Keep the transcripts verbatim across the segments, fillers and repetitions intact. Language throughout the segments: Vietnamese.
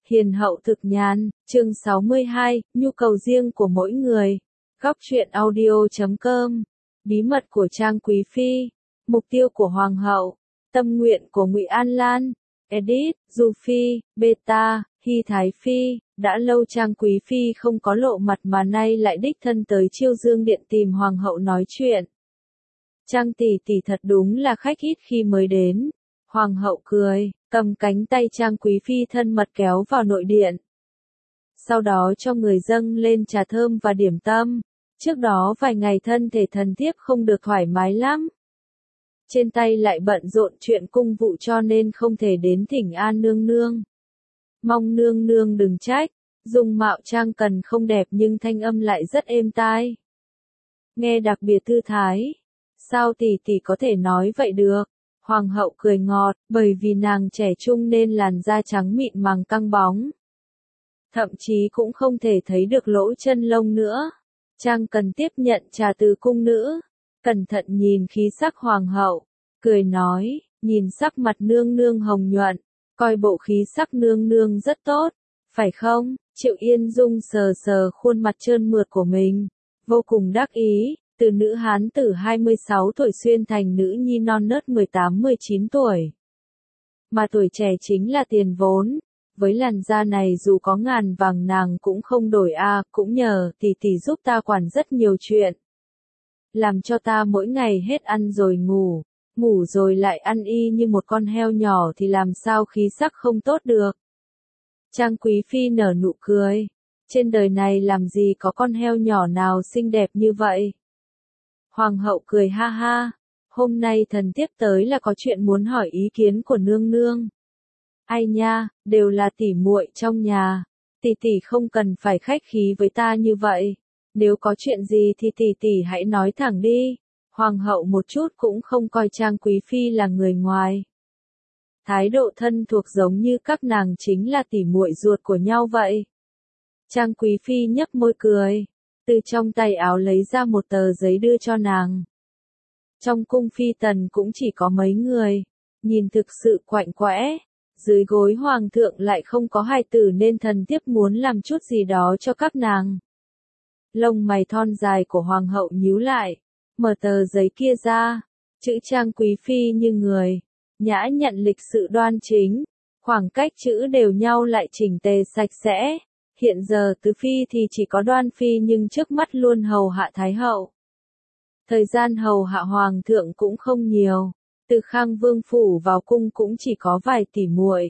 Hiền hậu thực nhàn, chương sáu mươi hai, nhu cầu riêng của mỗi người. Góc truyện audio chấm com. Bí mật của Trang Quý Phi. Mục tiêu của Hoàng hậu. Tâm nguyện của Ngụy An Lan. Edit, Du Phi, Beta, Hy Thái Phi. Đã lâu Trang Quý Phi không có lộ mặt mà nay lại đích thân tới Chiêu Dương Điện tìm Hoàng hậu nói chuyện. Trang tỷ tỷ thật đúng là khách ít khi mới đến. Hoàng hậu cười, cầm cánh tay Trang Quý Phi thân mật kéo vào nội điện. Sau đó cho người dâng lên trà thơm và điểm tâm. Trước đó vài ngày thân thể thần thiếp không được thoải mái lắm. Trên tay lại bận rộn chuyện cung vụ cho nên không thể đến thỉnh an nương nương. Mong nương nương đừng trách, dung mạo Trang Cần không đẹp nhưng thanh âm lại rất êm tai. Nghe đặc biệt thư thái. Sao tỷ tỷ có thể nói vậy được? Hoàng hậu cười ngọt, bởi vì nàng trẻ trung nên làn da trắng mịn màng căng bóng. Thậm chí cũng không thể thấy được lỗ chân lông nữa. Trang Cần tiếp nhận trà từ cung nữ. Cẩn thận nhìn khí sắc hoàng hậu. Cười nói, nhìn sắc mặt nương nương hồng nhuận. Coi bộ khí sắc nương nương rất tốt. Phải không? Triệu Yên Dung sờ sờ khuôn mặt trơn mượt của mình. Vô cùng đắc ý. Từ nữ hán tử hai mươi sáu tuổi xuyên thành nữ nhi non nớt mười tám mười chín tuổi. Mà tuổi trẻ chính là tiền vốn. Với làn da này dù có ngàn vàng nàng cũng không đổi a, à, cũng nhờ tỷ tỷ giúp ta quản rất nhiều chuyện. Làm cho ta mỗi ngày hết ăn rồi ngủ, ngủ rồi lại ăn y như một con heo nhỏ thì làm sao khí sắc không tốt được. Trang Quý Phi nở nụ cười. Trên đời này làm gì có con heo nhỏ nào xinh đẹp như vậy. Hoàng hậu cười ha ha, hôm nay thần thiếp tới là có chuyện muốn hỏi ý kiến của nương nương. Ai nha, đều là tỷ muội trong nhà, tỷ tỷ không cần phải khách khí với ta như vậy, nếu có chuyện gì thì tỷ tỷ hãy nói thẳng đi. Hoàng hậu một chút cũng không coi Trang Quý Phi là người ngoài. Thái độ thân thuộc giống như các nàng chính là tỷ muội ruột của nhau vậy. Trang Quý Phi nhếch môi cười. Từ trong tay áo lấy ra một tờ giấy đưa cho nàng. Trong cung phi tần cũng chỉ có mấy người, nhìn thực sự quạnh quẽ, dưới gối hoàng thượng lại không có hài tử nên thần thiếp muốn làm chút gì đó cho các nàng. Lông mày thon dài của hoàng hậu nhíu lại, mở tờ giấy kia ra, chữ Trang Quý Phi như người, nhã nhặn lịch sự đoan chính, khoảng cách chữ đều nhau lại chỉnh tề sạch sẽ. Hiện giờ tứ phi thì chỉ có Đoan Phi nhưng trước mắt luôn hầu hạ Thái hậu. Thời gian hầu hạ hoàng thượng cũng không nhiều, từ Khang Vương phủ vào cung cũng chỉ có vài tỷ muội.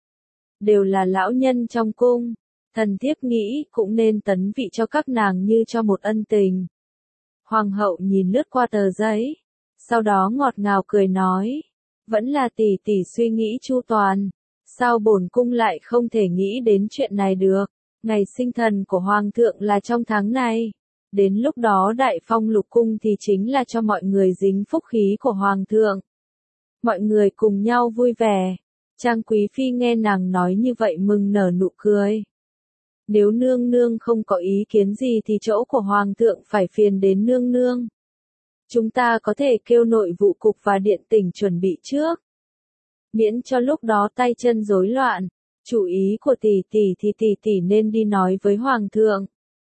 Đều là lão nhân trong cung, thần thiếp nghĩ cũng nên tấn vị cho các nàng như cho một ân tình. Hoàng hậu nhìn lướt qua tờ giấy, sau đó ngọt ngào cười nói, vẫn là tỷ tỷ suy nghĩ chu toàn, sao bổn cung lại không thể nghĩ đến chuyện này được. Ngày sinh thần của Hoàng thượng là trong tháng này. Đến lúc đó đại phong lục cung thì chính là cho mọi người dính phúc khí của Hoàng thượng. Mọi người cùng nhau vui vẻ. Trang Quý Phi nghe nàng nói như vậy mừng nở nụ cười. Nếu nương nương không có ý kiến gì thì chỗ của Hoàng thượng phải phiền đến nương nương. Chúng ta có thể kêu nội vụ cục và điện tỉnh chuẩn bị trước. Miễn cho lúc đó tay chân rối loạn. Chủ ý của tỷ tỷ thì tỷ tỷ nên đi nói với hoàng thượng.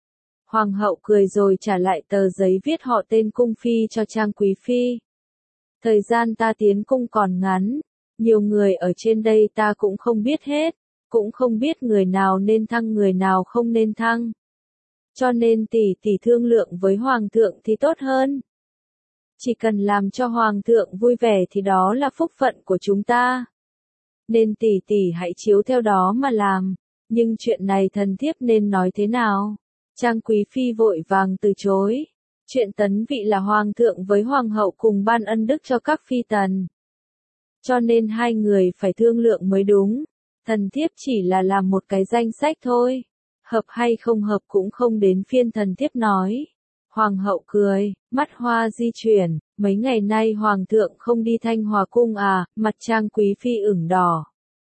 Hoàng hậu cười rồi trả lại tờ giấy viết họ tên cung phi cho Trang Quý Phi. Thời gian ta tiến cung còn ngắn, nhiều người ở trên đây ta cũng không biết hết, cũng không biết người nào nên thăng người nào không nên thăng. Cho nên tỷ tỷ thương lượng với hoàng thượng thì tốt hơn. Chỉ cần làm cho hoàng thượng vui vẻ thì đó là phúc phận của chúng ta. Nên tỷ tỷ hãy chiếu theo đó mà làm, nhưng chuyện này thần thiếp nên nói thế nào? Trang Quý Phi vội vàng từ chối. Chuyện tấn vị là hoàng thượng với hoàng hậu cùng ban ân đức cho các phi tần. Cho nên hai người phải thương lượng mới đúng. Thần thiếp chỉ là làm một cái danh sách thôi. Hợp hay không hợp cũng không đến phiên thần thiếp nói. Hoàng hậu cười, mắt hoa di chuyển, mấy ngày nay hoàng thượng không đi Thanh Hòa cung à, mặt Trang Quý Phi ửng đỏ.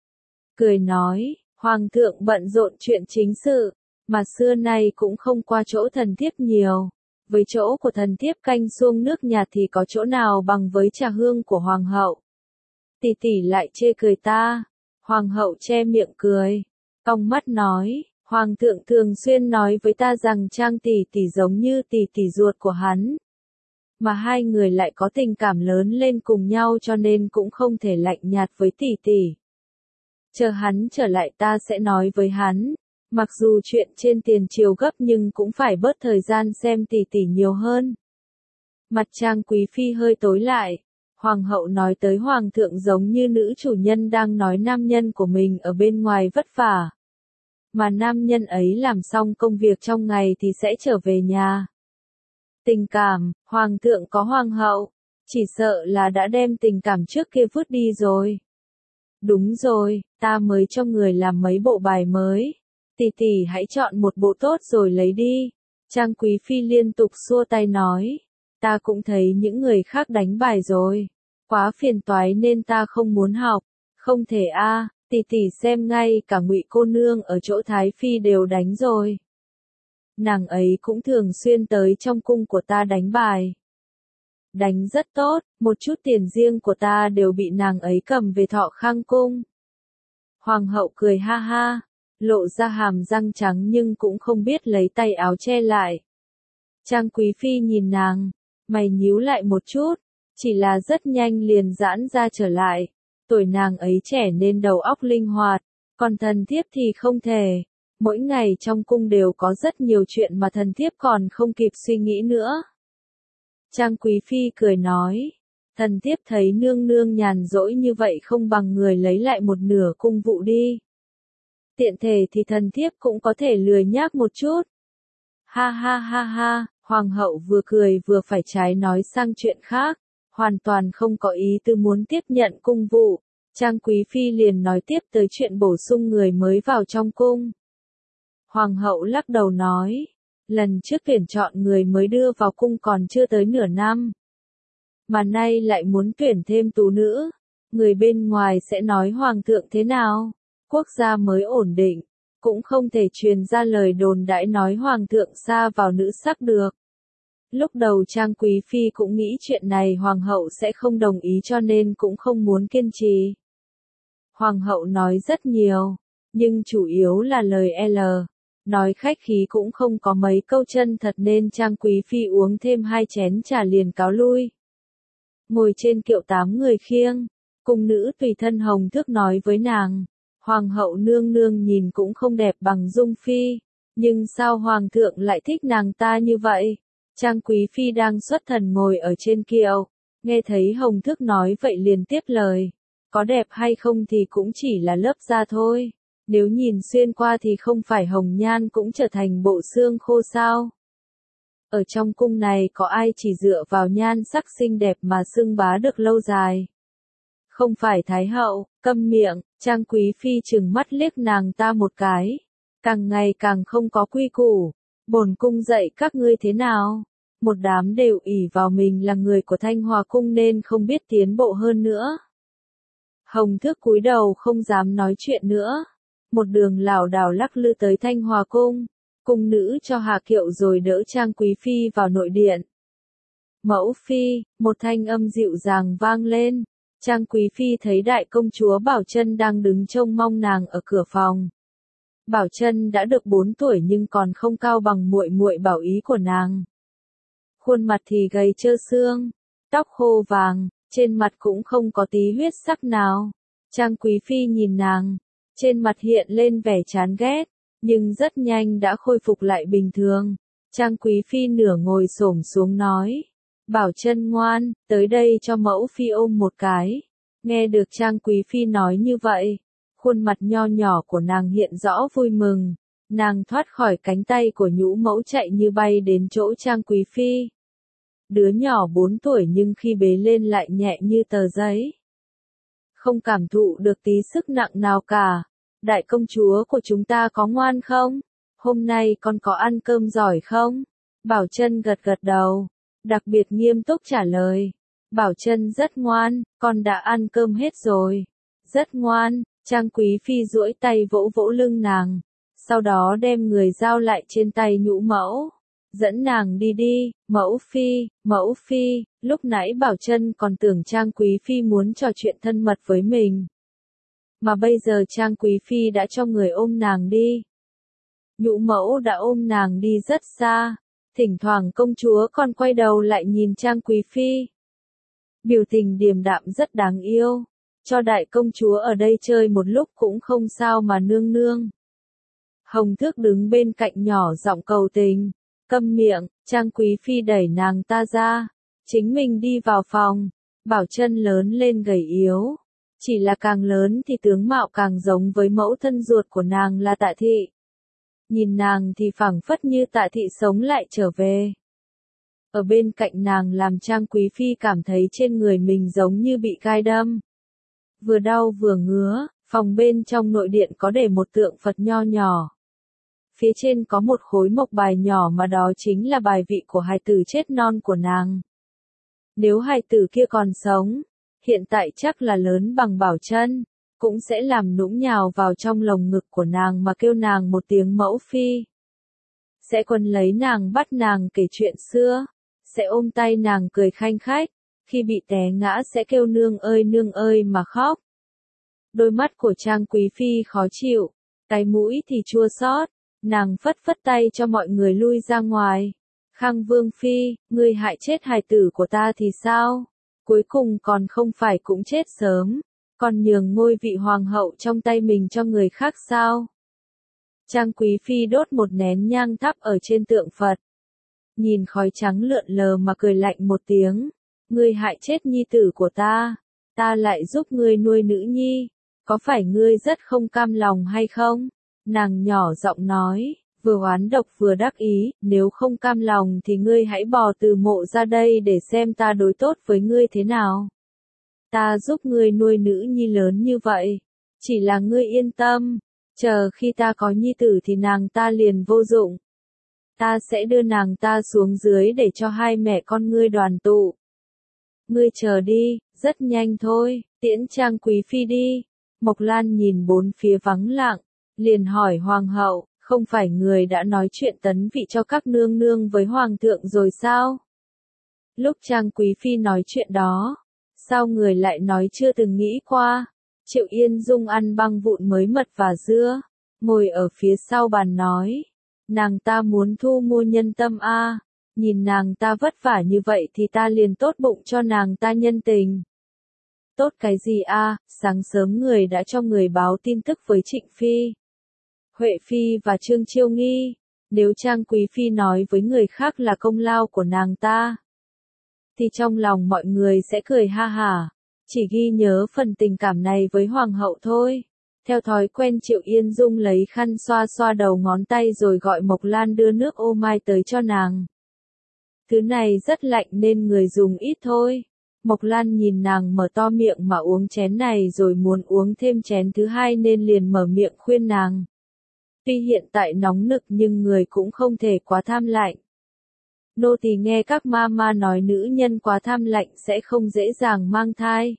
Cười nói, hoàng thượng bận rộn chuyện chính sự, mà xưa nay cũng không qua chỗ thần thiếp nhiều. Với chỗ của thần thiếp canh xuông nước nhạt thì có chỗ nào bằng với trà hương của hoàng hậu. Tỷ tỷ lại chê cười ta, hoàng hậu che miệng cười. cong mắt nói, Hoàng thượng thường xuyên nói với ta rằng Trang tỷ tỷ giống như tỷ tỷ ruột của hắn. Mà hai người lại có tình cảm lớn lên cùng nhau cho nên cũng không thể lạnh nhạt với tỷ tỷ. Chờ hắn trở lại ta sẽ nói với hắn, mặc dù chuyện trên tiền triều gấp nhưng cũng phải bớt thời gian xem tỷ tỷ nhiều hơn. Mặt Trang Quý Phi hơi tối lại, Hoàng hậu nói tới Hoàng thượng giống như nữ chủ nhân đang nói nam nhân của mình ở bên ngoài vất vả. Mà nam nhân ấy làm xong công việc trong ngày thì sẽ trở về nhà. Tình cảm, Hoàng thượng có Hoàng hậu, chỉ sợ là đã đem tình cảm trước kia vứt đi rồi. Đúng rồi, ta mới cho người làm mấy bộ bài mới. Tỷ tỷ hãy chọn một bộ tốt rồi lấy đi. Trang Quý Phi liên tục xua tay nói. Ta cũng thấy những người khác đánh bài rồi. Quá phiền toái nên ta không muốn học. Không thể a, à, tỷ tỷ xem ngay cả Ngụy cô nương ở chỗ Thái Phi đều đánh rồi. Nàng ấy cũng thường xuyên tới trong cung của ta đánh bài. Đánh rất tốt, một chút tiền riêng của ta đều bị nàng ấy cầm về Thọ Khang cung. Hoàng hậu cười ha ha, lộ ra hàm răng trắng nhưng cũng không biết lấy tay áo che lại. Trang Quý Phi nhìn nàng, mày nhíu lại một chút, chỉ là rất nhanh liền giãn ra trở lại. Tuổi nàng ấy trẻ nên đầu óc linh hoạt, còn thần thiếp thì không thể. Mỗi ngày trong cung đều có rất nhiều chuyện mà thần thiếp còn không kịp suy nghĩ nữa. Trang Quý Phi cười nói, thần thiếp thấy nương nương nhàn rỗi như vậy không bằng người lấy lại một nửa cung vụ đi. Tiện thể thì thần thiếp cũng có thể lười nhác một chút. Ha ha ha ha, Hoàng hậu vừa cười vừa phải trái nói sang chuyện khác, hoàn toàn không có ý tư muốn tiếp nhận cung vụ. Trang Quý Phi liền nói tiếp tới chuyện bổ sung người mới vào trong cung. Hoàng hậu lắc đầu nói, lần trước tuyển chọn người mới đưa vào cung còn chưa tới nửa năm. Mà nay lại muốn tuyển thêm tú nữ, người bên ngoài sẽ nói Hoàng thượng thế nào? Quốc gia mới ổn định, cũng không thể truyền ra lời đồn đãi nói Hoàng thượng sa vào nữ sắc được. Lúc đầu Trang Quý Phi cũng nghĩ chuyện này Hoàng hậu sẽ không đồng ý cho nên cũng không muốn kiên trì. Hoàng hậu nói rất nhiều, nhưng chủ yếu là lời L. Nói khách khí cũng không có mấy câu chân thật nên Trang Quý Phi uống thêm hai chén trà liền cáo lui. Ngồi trên kiệu tám người khiêng, cung nữ tùy thân hồng thước nói với nàng, Hoàng hậu nương nương nhìn cũng không đẹp bằng Dung Phi, nhưng sao Hoàng thượng lại thích nàng ta như vậy? Trang Quý Phi đang xuất thần ngồi ở trên kiệu, nghe thấy hồng thước nói vậy liền tiếp lời, có đẹp hay không thì cũng chỉ là lớp da thôi. Nếu nhìn xuyên qua thì không phải hồng nhan cũng trở thành bộ xương khô sao? Ở trong cung này có ai chỉ dựa vào nhan sắc xinh đẹp mà xưng bá được lâu dài? Không phải Thái hậu, câm miệng, Trang Quý Phi trừng mắt liếc nàng ta một cái. Càng ngày càng không có quy củ. Bổn cung dạy các ngươi thế nào? Một đám đều ỷ vào mình là người của Thanh Hòa cung nên không biết tiến bộ hơn nữa. Hồng Thước cúi đầu không dám nói chuyện nữa. Một đường lảo đảo lắc lư tới Thanh Hòa cung, cung nữ cho hạ kiệu rồi đỡ Trang Quý Phi vào nội điện. Mẫu phi, một thanh âm dịu dàng vang lên. Trang Quý Phi thấy đại công chúa Bảo Chân đang đứng trông mong nàng ở cửa phòng. Bảo Chân đã được bốn tuổi nhưng còn không cao bằng muội muội Bảo Ý của nàng. Khuôn mặt thì gầy trơ xương, tóc khô vàng, trên mặt cũng không có tí huyết sắc nào. Trang Quý Phi nhìn nàng, trên mặt hiện lên vẻ chán ghét, nhưng rất nhanh đã khôi phục lại bình thường. Trang Quý Phi nửa ngồi xổm xuống nói, Bảo Chân ngoan, tới đây cho mẫu phi ôm một cái. Nghe được Trang Quý Phi nói như vậy, khuôn mặt nho nhỏ của nàng hiện rõ vui mừng. Nàng thoát khỏi cánh tay của nhũ mẫu chạy như bay đến chỗ Trang Quý Phi. Đứa nhỏ bốn tuổi nhưng khi bế lên lại nhẹ như tờ giấy. Không cảm thụ được tí sức nặng nào cả. Đại công chúa của chúng ta có ngoan không? Hôm nay con có ăn cơm giỏi không? Bảo Chân gật gật đầu, đặc biệt nghiêm túc trả lời. Bảo Chân rất ngoan, con đã ăn cơm hết rồi. Rất ngoan, Trang Quý Phi duỗi tay vỗ vỗ lưng nàng, sau đó đem người giao lại trên tay nhũ mẫu. Dẫn nàng đi đi, mẫu phi, mẫu phi, lúc nãy Bảo Chân còn tưởng Trang Quý Phi muốn trò chuyện thân mật với mình. mà bây giờ Trang Quý Phi đã cho người ôm nàng đi. Nhũ mẫu đã ôm nàng đi rất xa, thỉnh thoảng công chúa còn quay đầu lại nhìn Trang Quý Phi. Biểu tình điềm đạm rất đáng yêu, cho đại công chúa ở đây chơi một lúc cũng không sao mà nương nương. Hồng Thước đứng bên cạnh nhỏ giọng cầu tình, câm miệng, Trang Quý Phi đẩy nàng ta ra, chính mình đi vào phòng, Bảo Chân lớn lên gầy yếu, chỉ là càng lớn thì tướng mạo càng giống với mẫu thân ruột của nàng là Tạ Thị. Nhìn nàng thì phảng phất như Tạ Thị sống lại trở về. Ở bên cạnh nàng làm Trang Quý Phi cảm thấy trên người mình giống như bị gai đâm. Vừa đau vừa ngứa, phòng bên trong nội điện có để một tượng Phật nho nhỏ. Phía trên có một khối mộc bài nhỏ mà đó chính là bài vị của hài tử chết non của nàng. Nếu hài tử kia còn sống, hiện tại chắc là lớn bằng Bảo Chân, cũng sẽ làm nũng nhào vào trong lồng ngực của nàng mà kêu nàng một tiếng mẫu phi. Sẽ quấn lấy nàng bắt nàng kể chuyện xưa, sẽ ôm tay nàng cười khanh khách, khi bị té ngã sẽ kêu nương ơi nương ơi mà khóc. Đôi mắt của Trang Quý Phi khó chịu, cái mũi thì chua xót, nàng phất phất tay cho mọi người lui ra ngoài. Khang Vương Phi, ngươi hại chết hài tử của ta thì sao? Cuối cùng còn không phải cũng chết sớm, còn nhường ngôi vị hoàng hậu trong tay mình cho người khác sao? Trang Quý Phi đốt một nén nhang thắp ở trên tượng Phật. Nhìn khói trắng lượn lờ mà cười lạnh một tiếng. Ngươi hại chết nhi tử của ta, ta lại giúp ngươi nuôi nữ nhi, có phải ngươi rất không cam lòng hay không? Nàng nhỏ giọng nói, vừa oán độc vừa đắc ý, nếu không cam lòng thì ngươi hãy bò từ mộ ra đây để xem ta đối tốt với ngươi thế nào. Ta giúp ngươi nuôi nữ nhi lớn như vậy, chỉ là ngươi yên tâm, chờ khi ta có nhi tử thì nàng ta liền vô dụng. Ta sẽ đưa nàng ta xuống dưới để cho hai mẹ con ngươi đoàn tụ. Ngươi chờ đi, rất nhanh thôi, tiễn Trang Quý Phi đi. Mộc Lan nhìn bốn phía vắng lặng, liền hỏi hoàng hậu, không phải người đã nói chuyện tấn vị cho các nương nương với hoàng thượng rồi sao? Lúc Trang Quý Phi nói chuyện đó, sao người lại nói chưa từng nghĩ qua? Triệu Yên Dung ăn băng vụn mới mật và dưa, ngồi ở phía sau bàn nói, nàng ta muốn thu mua nhân tâm a. Nhìn nàng ta vất vả như vậy thì ta liền tốt bụng cho nàng ta nhân tình. Tốt cái gì a? Sáng sớm người đã cho người báo tin tức với Trịnh Phi, Huệ Phi và Trương Chiêu Nghi. Nếu Trang Quý Phi nói với người khác là công lao của nàng ta, thì trong lòng mọi người sẽ cười ha hả, chỉ ghi nhớ phần tình cảm này với hoàng hậu thôi. Theo thói quen Triệu Yên Dung lấy khăn xoa xoa đầu ngón tay rồi gọi Mộc Lan đưa nước ô mai tới cho nàng. Thứ này rất lạnh nên người dùng ít thôi. Mộc Lan nhìn nàng mở to miệng mà uống chén này rồi muốn uống thêm chén thứ hai nên liền mở miệng khuyên nàng. Tuy hiện tại nóng nực nhưng người cũng không thể quá tham lạnh. Nô tỳ nghe các ma ma nói nữ nhân quá tham lạnh sẽ không dễ dàng mang thai.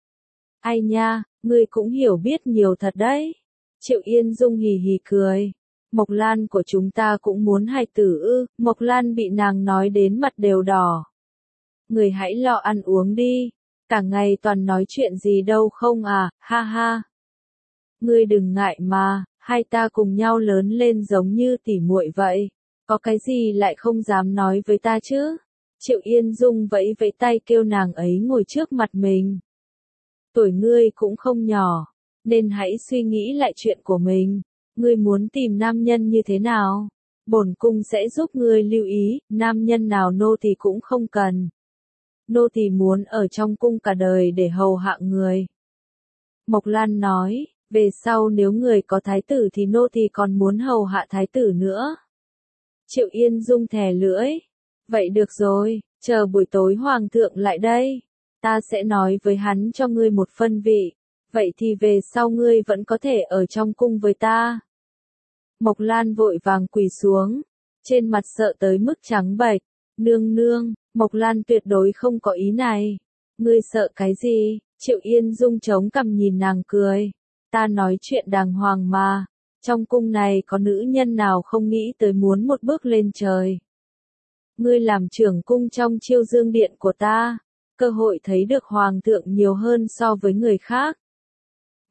Ai nha, ngươi cũng hiểu biết nhiều thật đấy. Triệu Yên Dung hì hì cười. Mộc Lan của chúng ta cũng muốn hài tử ư? Mộc Lan bị nàng nói đến mặt đều đỏ. Người hãy lo ăn uống đi, cả ngày toàn nói chuyện gì đâu không à, ha ha. Ngươi đừng ngại mà, hai ta cùng nhau lớn lên giống như tỉ muội vậy, có cái gì lại không dám nói với ta chứ? Triệu Yên Dung vẫy vẫy tay kêu nàng ấy ngồi trước mặt mình. Tuổi ngươi cũng không nhỏ, nên hãy suy nghĩ lại chuyện của mình. Ngươi muốn tìm nam nhân như thế nào? Bổn cung sẽ giúp ngươi lưu ý, nam nhân nào nô tỳ cũng không cần. Nô tỳ muốn ở trong cung cả đời để hầu hạ người. Mộc Lan nói, về sau nếu người có thái tử thì nô tỳ còn muốn hầu hạ thái tử nữa. Triệu Yên Dung thè lưỡi. Vậy được rồi, chờ buổi tối hoàng thượng lại đây. Ta sẽ nói với hắn cho ngươi một phân vị. Vậy thì về sau ngươi vẫn có thể ở trong cung với ta. Mộc Lan vội vàng quỳ xuống, trên mặt sợ tới mức trắng bệch. Nương nương, Mộc Lan tuyệt đối không có ý này. Ngươi sợ cái gì? Triệu Yên Dung chống cằm nhìn nàng cười. Ta nói chuyện đàng hoàng mà. Trong cung này có nữ nhân nào không nghĩ tới muốn một bước lên trời. Ngươi làm trưởng cung trong Chiêu Dương Điện của ta, cơ hội thấy được hoàng thượng nhiều hơn so với người khác.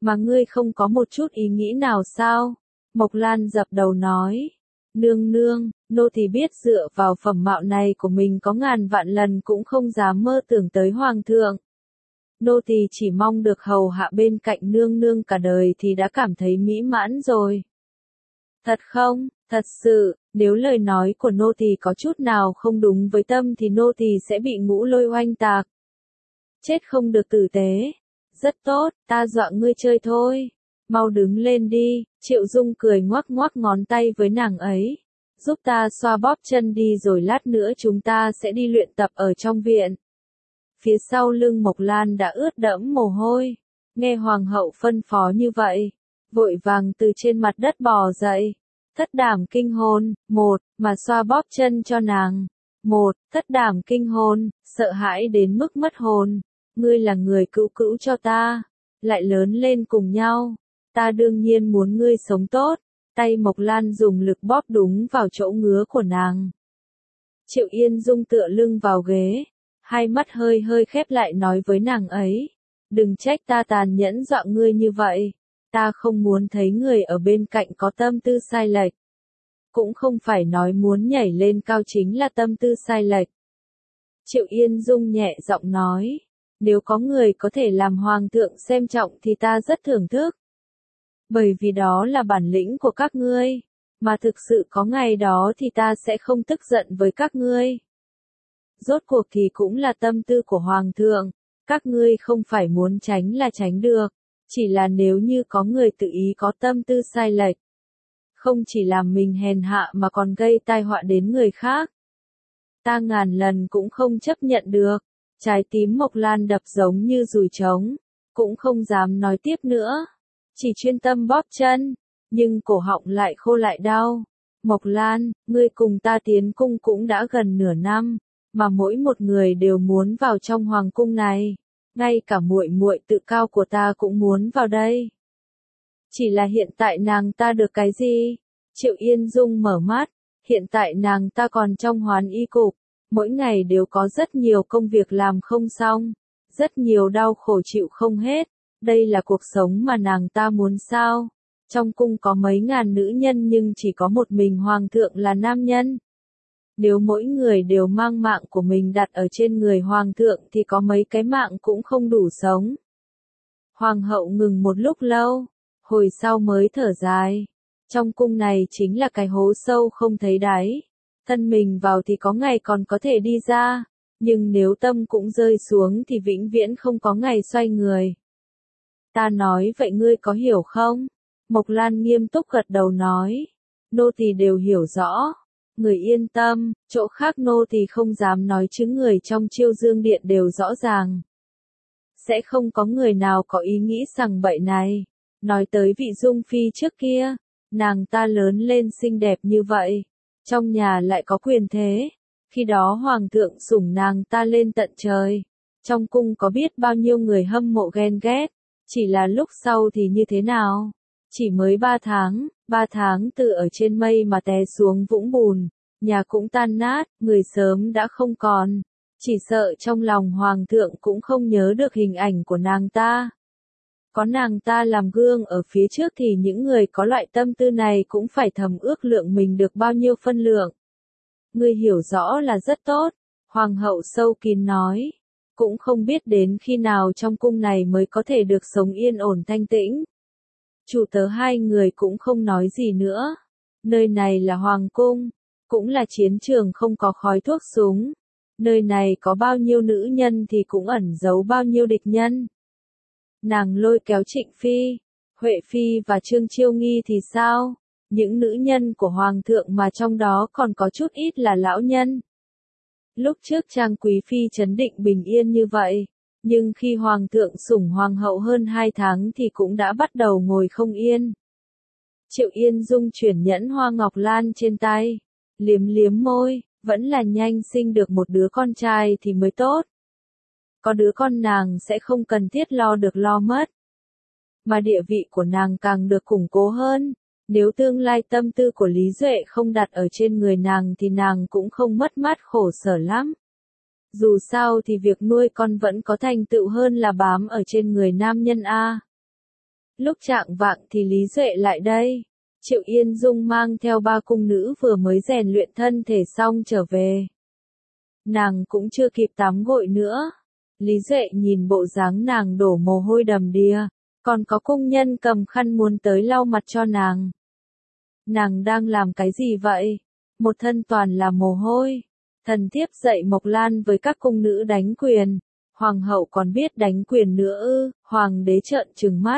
Mà ngươi không có một chút ý nghĩ nào sao? Mộc Lan dập đầu nói. Nương nương, nô tỳ biết dựa vào phẩm mạo này của mình có ngàn vạn lần cũng không dám mơ tưởng tới hoàng thượng. Nô tỳ chỉ mong được hầu hạ bên cạnh nương nương cả đời thì đã cảm thấy mỹ mãn rồi. Thật không, thật sự, nếu lời nói của nô tỳ có chút nào không đúng với tâm thì nô tỳ sẽ bị ngũ lôi oanh tạc. Chết không được tử tế. Rất tốt, ta dọa ngươi chơi thôi. Mau đứng lên đi, Triệu Dung cười ngoắc ngoắc ngón tay với nàng ấy. Giúp ta xoa bóp chân đi rồi lát nữa chúng ta sẽ đi luyện tập ở trong viện. Phía sau lưng Mộc Lan đã ướt đẫm mồ hôi. Nghe hoàng hậu phân phó như vậy, vội vàng từ trên mặt đất bò dậy. Thất đảm kinh hồn, một, mà xoa bóp chân cho nàng. Một, thất đảm kinh hồn, sợ hãi đến mức mất hồn. Ngươi là người cữu cữu cho ta, lại lớn lên cùng nhau. Ta đương nhiên muốn ngươi sống tốt. Tay Mộc Lan dùng lực bóp đúng vào chỗ ngứa của nàng. Triệu Yên Dung tựa lưng vào ghế, hai mắt hơi hơi khép lại nói với nàng ấy. Đừng trách ta tàn nhẫn dọa ngươi như vậy. Ta không muốn thấy người ở bên cạnh có tâm tư sai lệch. Cũng không phải nói muốn nhảy lên cao chính là tâm tư sai lệch. Triệu Yên Dung nhẹ giọng nói. Nếu có người có thể làm hoàng thượng xem trọng thì ta rất thưởng thức. Bởi vì đó là bản lĩnh của các ngươi. Mà thực sự có ngày đó thì ta sẽ không tức giận với các ngươi. Rốt cuộc thì cũng là tâm tư của hoàng thượng. Các ngươi không phải muốn tránh là tránh được. Chỉ là nếu như có người tự ý có tâm tư sai lệch. Không chỉ làm mình hèn hạ mà còn gây tai họa đến người khác. Ta ngàn lần cũng không chấp nhận được. Trái tím Mộc Lan đập giống như dùi trống. Cũng không dám nói tiếp nữa. Chỉ chuyên tâm bóp chân. Nhưng cổ họng lại khô lại đau. Mộc Lan, ngươi cùng ta tiến cung cũng đã gần nửa năm. Mà mỗi một người đều muốn vào trong hoàng cung này. Ngay cả muội muội tự cao của ta cũng muốn vào đây. Chỉ là hiện tại nàng ta được cái gì? Triệu Yên Dung mở mắt. Hiện tại nàng ta còn trong hoán y cục. Mỗi ngày đều có rất nhiều công việc làm không xong. Rất nhiều đau khổ chịu không hết. Đây là cuộc sống mà nàng ta muốn sao? Trong cung có mấy ngàn nữ nhân nhưng chỉ có một mình hoàng thượng là nam nhân. Nếu mỗi người đều mang mạng của mình đặt ở trên người hoàng thượng thì có mấy cái mạng cũng không đủ sống. Hoàng hậu ngừng một lúc lâu, hồi sau mới thở dài. Trong cung này chính là cái hố sâu không thấy đáy. Thân mình vào thì có ngày còn có thể đi ra, nhưng nếu tâm cũng rơi xuống thì vĩnh viễn không có ngày xoay người. Ta nói vậy ngươi có hiểu không? Mộc Lan nghiêm túc gật đầu nói. Nô tỳ đều hiểu rõ. Người yên tâm, chỗ khác nô tỳ không dám nói chứ người trong Chiêu Dương Điện đều rõ ràng. Sẽ không có người nào có ý nghĩ sằng bậy này. Nói tới vị Dung Phi trước kia, nàng ta lớn lên xinh đẹp như vậy. Trong nhà lại có quyền thế. Khi đó hoàng thượng sủng nàng ta lên tận trời. Trong cung có biết bao nhiêu người hâm mộ ghen ghét. Chỉ là lúc sau thì như thế nào? Chỉ mới ba tháng, ba tháng từ ở trên mây mà té xuống vũng bùn. Nhà cũng tan nát, người sớm đã không còn. Chỉ sợ trong lòng hoàng thượng cũng không nhớ được hình ảnh của nàng ta. Có nàng ta làm gương ở phía trước thì những người có loại tâm tư này cũng phải thầm ước lượng mình được bao nhiêu phân lượng. Ngươi hiểu rõ là rất tốt, hoàng hậu sâu kín nói. Cũng không biết đến khi nào trong cung này mới có thể được sống yên ổn thanh tĩnh. Chủ tớ hai người cũng không nói gì nữa. Nơi này là hoàng cung, cũng là chiến trường không có khói thuốc súng. Nơi này có bao nhiêu nữ nhân thì cũng ẩn giấu bao nhiêu địch nhân. Nàng lôi kéo Trịnh Phi, Huệ Phi và Trương Chiêu Nghi thì sao? Những nữ nhân của hoàng thượng mà trong đó còn có chút ít là lão nhân. Lúc trước Trang Quý Phi trấn định bình yên như vậy, nhưng khi hoàng thượng sủng hoàng hậu hơn hai tháng thì cũng đã bắt đầu ngồi không yên. Triệu Yên Dung chuyển nhẫn hoa ngọc lan trên tay, liếm liếm môi, vẫn là nhanh sinh được một đứa con trai thì mới tốt. Có đứa con nàng sẽ không cần thiết lo được lo mất. Mà địa vị của nàng càng được củng cố hơn. Nếu tương lai tâm tư của Lý Duệ không đặt ở trên người nàng thì nàng cũng không mất mát khổ sở lắm. Dù sao thì việc nuôi con vẫn có thành tựu hơn là bám ở trên người nam nhân A. Lúc chạng vạng thì Lý Duệ lại đây. Triệu Yên Dung mang theo ba cung nữ vừa mới rèn luyện thân thể xong trở về. Nàng cũng chưa kịp tắm gội nữa. Lý Duệ nhìn bộ dáng nàng đổ mồ hôi đầm đìa, còn có cung nhân cầm khăn muốn tới lau mặt cho nàng. Nàng đang làm cái gì vậy? Một thân toàn là mồ hôi. Thần thiếp dạy Mộc Lan với các cung nữ đánh quyền. Hoàng hậu còn biết đánh quyền nữa ư? Hoàng đế trợn trừng mắt.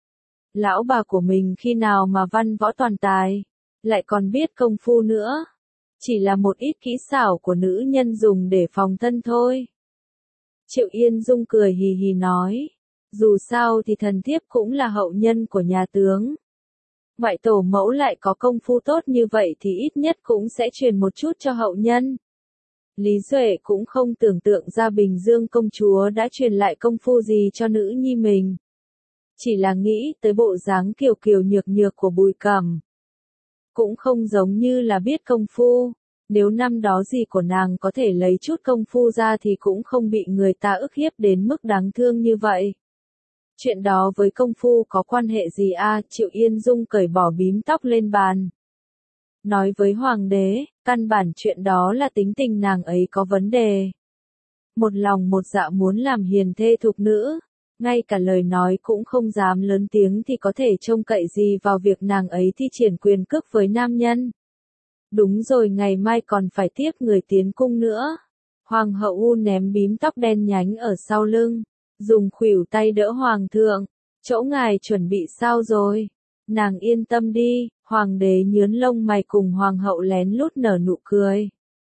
Lão bà của mình khi nào mà văn võ toàn tài, lại còn biết công phu nữa. Chỉ là một ít kỹ xảo của nữ nhân dùng để phòng thân thôi. Triệu Yên Dung cười hì hì nói. Dù sao thì thần thiếp cũng là hậu nhân của nhà tướng. Ngoại tổ mẫu lại có công phu tốt như vậy thì ít nhất cũng sẽ truyền một chút cho hậu nhân. Lý Duệ cũng không tưởng tượng ra Bình Dương công chúa đã truyền lại công phu gì cho nữ nhi mình. Chỉ là nghĩ tới bộ dáng kiều kiều nhược nhược của Bùi Cẩm. Cũng không giống như là biết công phu. Nếu năm đó gì của nàng có thể lấy chút công phu ra thì cũng không bị người ta ức hiếp đến mức đáng thương như vậy. Chuyện đó với công phu có quan hệ gì a? Triệu Yên Dung cởi bỏ bím tóc lên bàn. Nói với hoàng đế, căn bản chuyện đó là tính tình nàng ấy có vấn đề. Một lòng một dạ muốn làm hiền thê thục nữ, ngay cả lời nói cũng không dám lớn tiếng thì có thể trông cậy gì vào việc nàng ấy thi triển quyền cước với nam nhân. Đúng rồi, ngày mai còn phải tiếp người tiến cung nữa. Hoàng hậu U ném bím tóc đen nhánh ở sau lưng, dùng khuỷu tay đỡ hoàng thượng. Chỗ ngài chuẩn bị sao rồi? Nàng yên tâm đi. Hoàng đế nhướn lông mày cùng hoàng hậu lén lút nở nụ cười.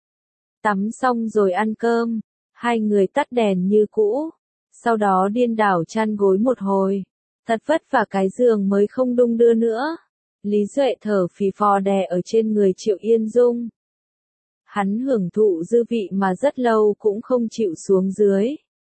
Tắm xong rồi ăn cơm, hai người tắt đèn như cũ, sau đó điên đảo chăn gối một hồi. Thật vất vả cái giường mới không đung đưa nữa. Lý Duệ thở phì phò đè ở trên người Triệu Yên Dung. Hắn hưởng thụ dư vị mà rất lâu cũng không chịu xuống dưới.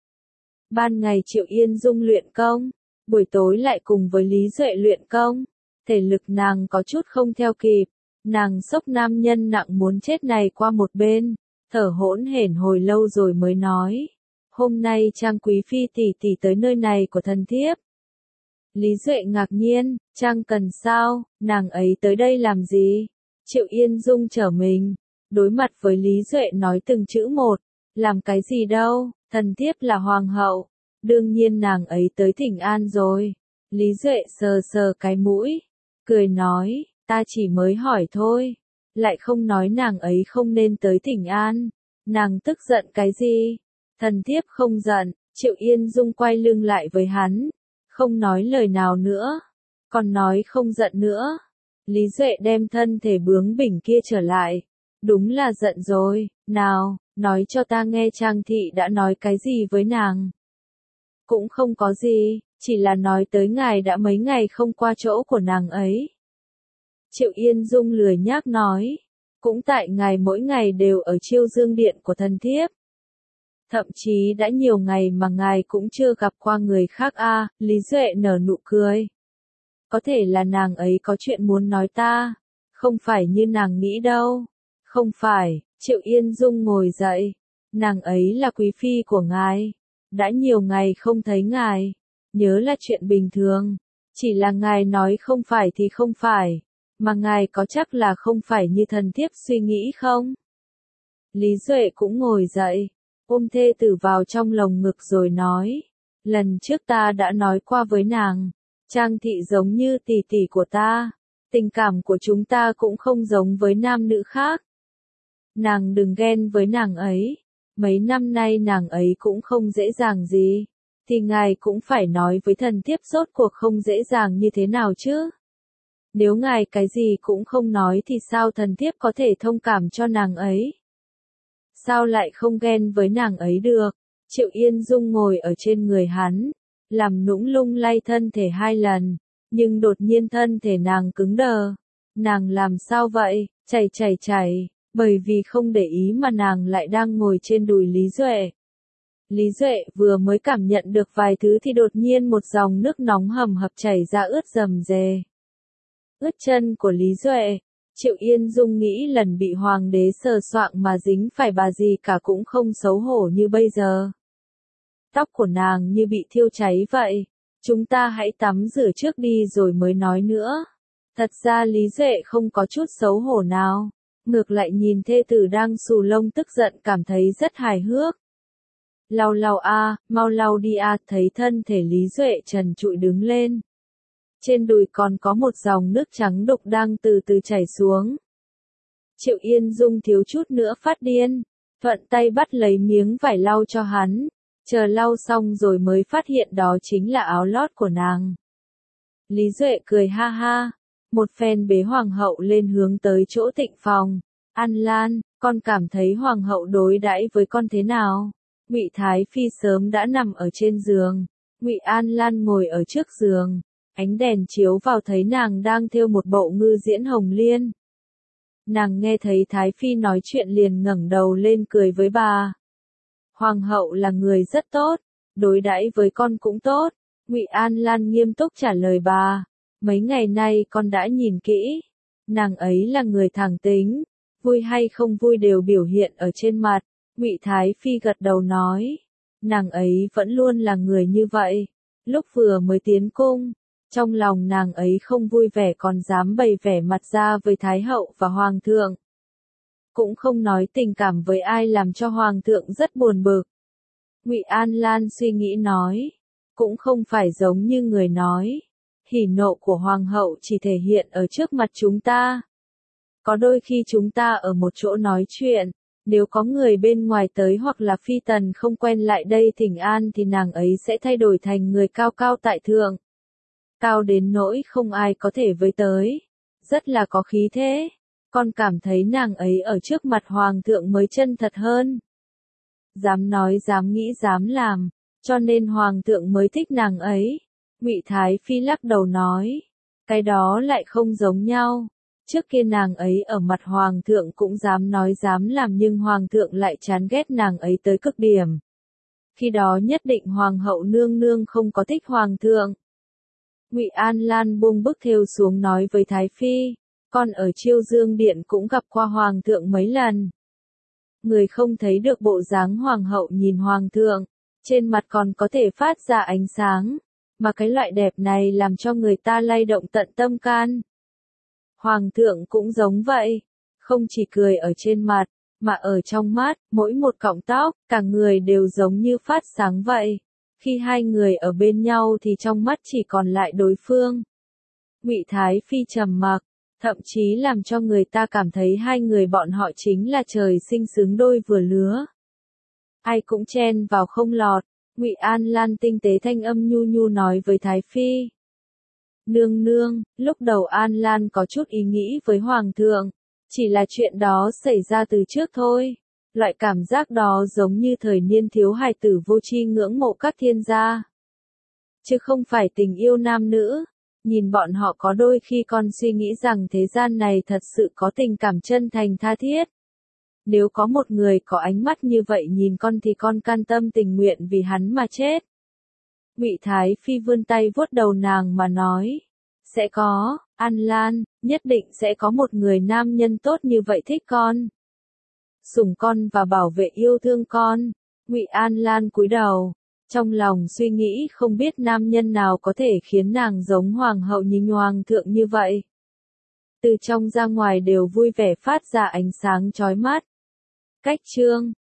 Ban ngày Triệu Yên Dung luyện công, buổi tối lại cùng với Lý Duệ luyện công. Thể lực nàng có chút không theo kịp, nàng xốc nam nhân nặng muốn chết này qua một bên, thở hỗn hển hồi lâu rồi mới nói. Hôm nay Trang Quý Phi tỷ tỷ tới nơi này của thần thiếp. Lý Duệ ngạc nhiên, Trang cần sao, nàng ấy tới đây làm gì? Triệu Yên Dung trở mình, đối mặt với Lý Duệ nói từng chữ một, làm cái gì đâu, thần thiếp là hoàng hậu, đương nhiên nàng ấy tới thỉnh an rồi. Lý Duệ sờ sờ cái mũi, cười nói, ta chỉ mới hỏi thôi, lại không nói nàng ấy không nên tới thỉnh an. Nàng tức giận cái gì? Thần thiếp không giận. Triệu Yên Dung quay lưng lại với hắn, không nói lời nào nữa, còn nói không giận nữa. Lý Duệ đem thân thể bướng bỉnh kia trở lại, đúng là giận rồi, nào, nói cho ta nghe Trang thị đã nói cái gì với nàng. Cũng không có gì, chỉ là nói tới ngài đã mấy ngày không qua chỗ của nàng ấy. Triệu Yên Dung lười nhác nói, cũng tại ngài mỗi ngày đều ở Chiêu Dương Điện của thần thiếp. Thậm chí đã nhiều ngày mà ngài cũng chưa gặp qua người khác a. À, Lý Duệ nở nụ cười. Có thể là nàng ấy có chuyện muốn nói ta, không phải như nàng nghĩ đâu. Không phải, Triệu Yên Dung ngồi dậy, nàng ấy là quý phi của ngài, đã nhiều ngày không thấy ngài, nhớ là chuyện bình thường, chỉ là ngài nói không phải thì không phải, mà ngài có chắc là không phải như thần thiếp suy nghĩ không? Lý Duệ cũng ngồi dậy, ôm thê tử vào trong lồng ngực rồi nói, lần trước ta đã nói qua với nàng, Trang thị giống như tỷ tỷ của ta, tình cảm của chúng ta cũng không giống với nam nữ khác. Nàng đừng ghen với nàng ấy, mấy năm nay nàng ấy cũng không dễ dàng gì, thì ngài cũng phải nói với thần thiếp rốt cuộc không dễ dàng như thế nào chứ. Nếu ngài cái gì cũng không nói thì sao thần thiếp có thể thông cảm cho nàng ấy? Sao lại không ghen với nàng ấy được? Triệu Yên Dung ngồi ở trên người hắn, làm nũng lung lay thân thể hai lần, nhưng đột nhiên thân thể nàng cứng đờ. Nàng làm sao vậy? Chảy chảy chảy, bởi vì không để ý mà nàng lại đang ngồi trên đùi Lý Duệ. Lý Duệ vừa mới cảm nhận được vài thứ thì đột nhiên một dòng nước nóng hầm hập chảy ra ướt rầm rề. Ướt chân của Lý Duệ. Triệu Yên Dung nghĩ lần bị hoàng đế sờ soạng mà dính phải bà gì cả cũng không xấu hổ như bây giờ. Tóc của nàng như bị thiêu cháy vậy, Chúng ta hãy tắm rửa trước đi rồi mới nói nữa. Thật ra Lý Duệ không có chút xấu hổ nào. Ngược lại nhìn thê tử đang xù lông tức giận cảm thấy rất hài hước. Lau lau a, mau lau đi a, thấy thân thể Lý Duệ trần trụi đứng lên. Trên đùi còn có một dòng nước trắng đục đang từ từ chảy xuống. Triệu Yên Dung thiếu chút nữa phát điên, thuận tay bắt lấy miếng vải lau cho hắn, chờ lau xong rồi mới phát hiện đó chính là áo lót của nàng. Lý Duệ cười ha ha, một phen bế hoàng hậu lên hướng tới chỗ tịnh phòng. An Lan, con cảm thấy hoàng hậu đối đãi với con thế nào? Ngụy Thái Phi sớm đã nằm ở trên giường, Ngụy An Lan ngồi ở trước giường, ánh đèn chiếu vào thấy nàng đang thêu một bộ ngư diễn hồng liên. Nàng nghe thấy Thái Phi nói chuyện liền ngẩng đầu lên cười với bà. Hoàng hậu là người rất tốt, đối đãi với con cũng tốt. Ngụy An Lan nghiêm túc trả lời bà. Mấy ngày nay con đã nhìn kỹ, nàng ấy là người thẳng tính, vui hay không vui đều biểu hiện ở trên mặt. Ngụy Thái Phi gật đầu nói, nàng ấy vẫn luôn là người như vậy. Lúc vừa mới tiến cung, trong lòng nàng ấy không vui vẻ còn dám bày vẻ mặt ra với Thái hậu và Hoàng thượng. Cũng không nói tình cảm với ai làm cho Hoàng thượng rất buồn bực. Ngụy An Lan suy nghĩ nói, cũng không phải giống như người nói. Hỉ nộ của Hoàng hậu chỉ thể hiện ở trước mặt chúng ta. Có đôi khi chúng ta ở một chỗ nói chuyện, nếu có người bên ngoài tới hoặc là phi tần không quen lại đây thỉnh an thì nàng ấy sẽ thay đổi thành người cao cao tại thượng. Cao đến nỗi không ai có thể với tới. Rất là có khí thế. Con cảm thấy nàng ấy ở trước mặt Hoàng thượng mới chân thật hơn. Dám nói dám nghĩ dám làm, cho nên Hoàng thượng mới thích nàng ấy. Ngụy Thái Phi lắc đầu nói, cái đó lại không giống nhau. Trước kia nàng ấy ở mặt Hoàng thượng cũng dám nói dám làm nhưng Hoàng thượng lại chán ghét nàng ấy tới cực điểm. Khi đó nhất định Hoàng hậu nương nương không có thích Hoàng thượng. Ngụy An Lan buông bức thêu xuống nói với Thái Phi, con ở Chiêu Dương Điện cũng gặp qua Hoàng thượng mấy lần. Người không thấy được bộ dáng Hoàng hậu nhìn Hoàng thượng, trên mặt còn có thể phát ra ánh sáng, mà cái loại đẹp này làm cho người ta lay động tận tâm can. Hoàng thượng cũng giống vậy, không chỉ cười ở trên mặt, mà ở trong mắt, mỗi một cọng tóc, cả người đều giống như phát sáng vậy. Khi hai người ở bên nhau thì trong mắt chỉ còn lại đối phương. Ngụy Thái Phi trầm mặc, thậm chí làm cho người ta cảm thấy hai người bọn họ chính là trời sinh xứng đôi vừa lứa. Ai cũng chen vào không lọt. Ngụy An Lan tinh tế thanh âm nhu nhu nói với Thái Phi. Nương nương, lúc đầu An Lan có chút ý nghĩ với Hoàng thượng, chỉ là chuyện đó xảy ra từ trước thôi. Loại cảm giác đó giống như thời niên thiếu hài tử vô tri ngưỡng mộ các thiên gia. Chứ không phải tình yêu nam nữ. Nhìn bọn họ có đôi khi con suy nghĩ rằng thế gian này thật sự có tình cảm chân thành tha thiết. Nếu có một người có ánh mắt như vậy nhìn con thì con can tâm tình nguyện vì hắn mà chết. Ngụy Thái Phi vươn tay vuốt đầu nàng mà nói. Sẽ có, An Lan, nhất định sẽ có một người nam nhân tốt như vậy thích con. Sủng con và bảo vệ yêu thương con. Ngụy An Lan cúi đầu, trong lòng suy nghĩ không biết nam nhân nào có thể khiến nàng giống hoàng hậu nhìn hoàng thượng như vậy. Từ trong ra ngoài đều vui vẻ phát ra ánh sáng chói mắt. Cách chương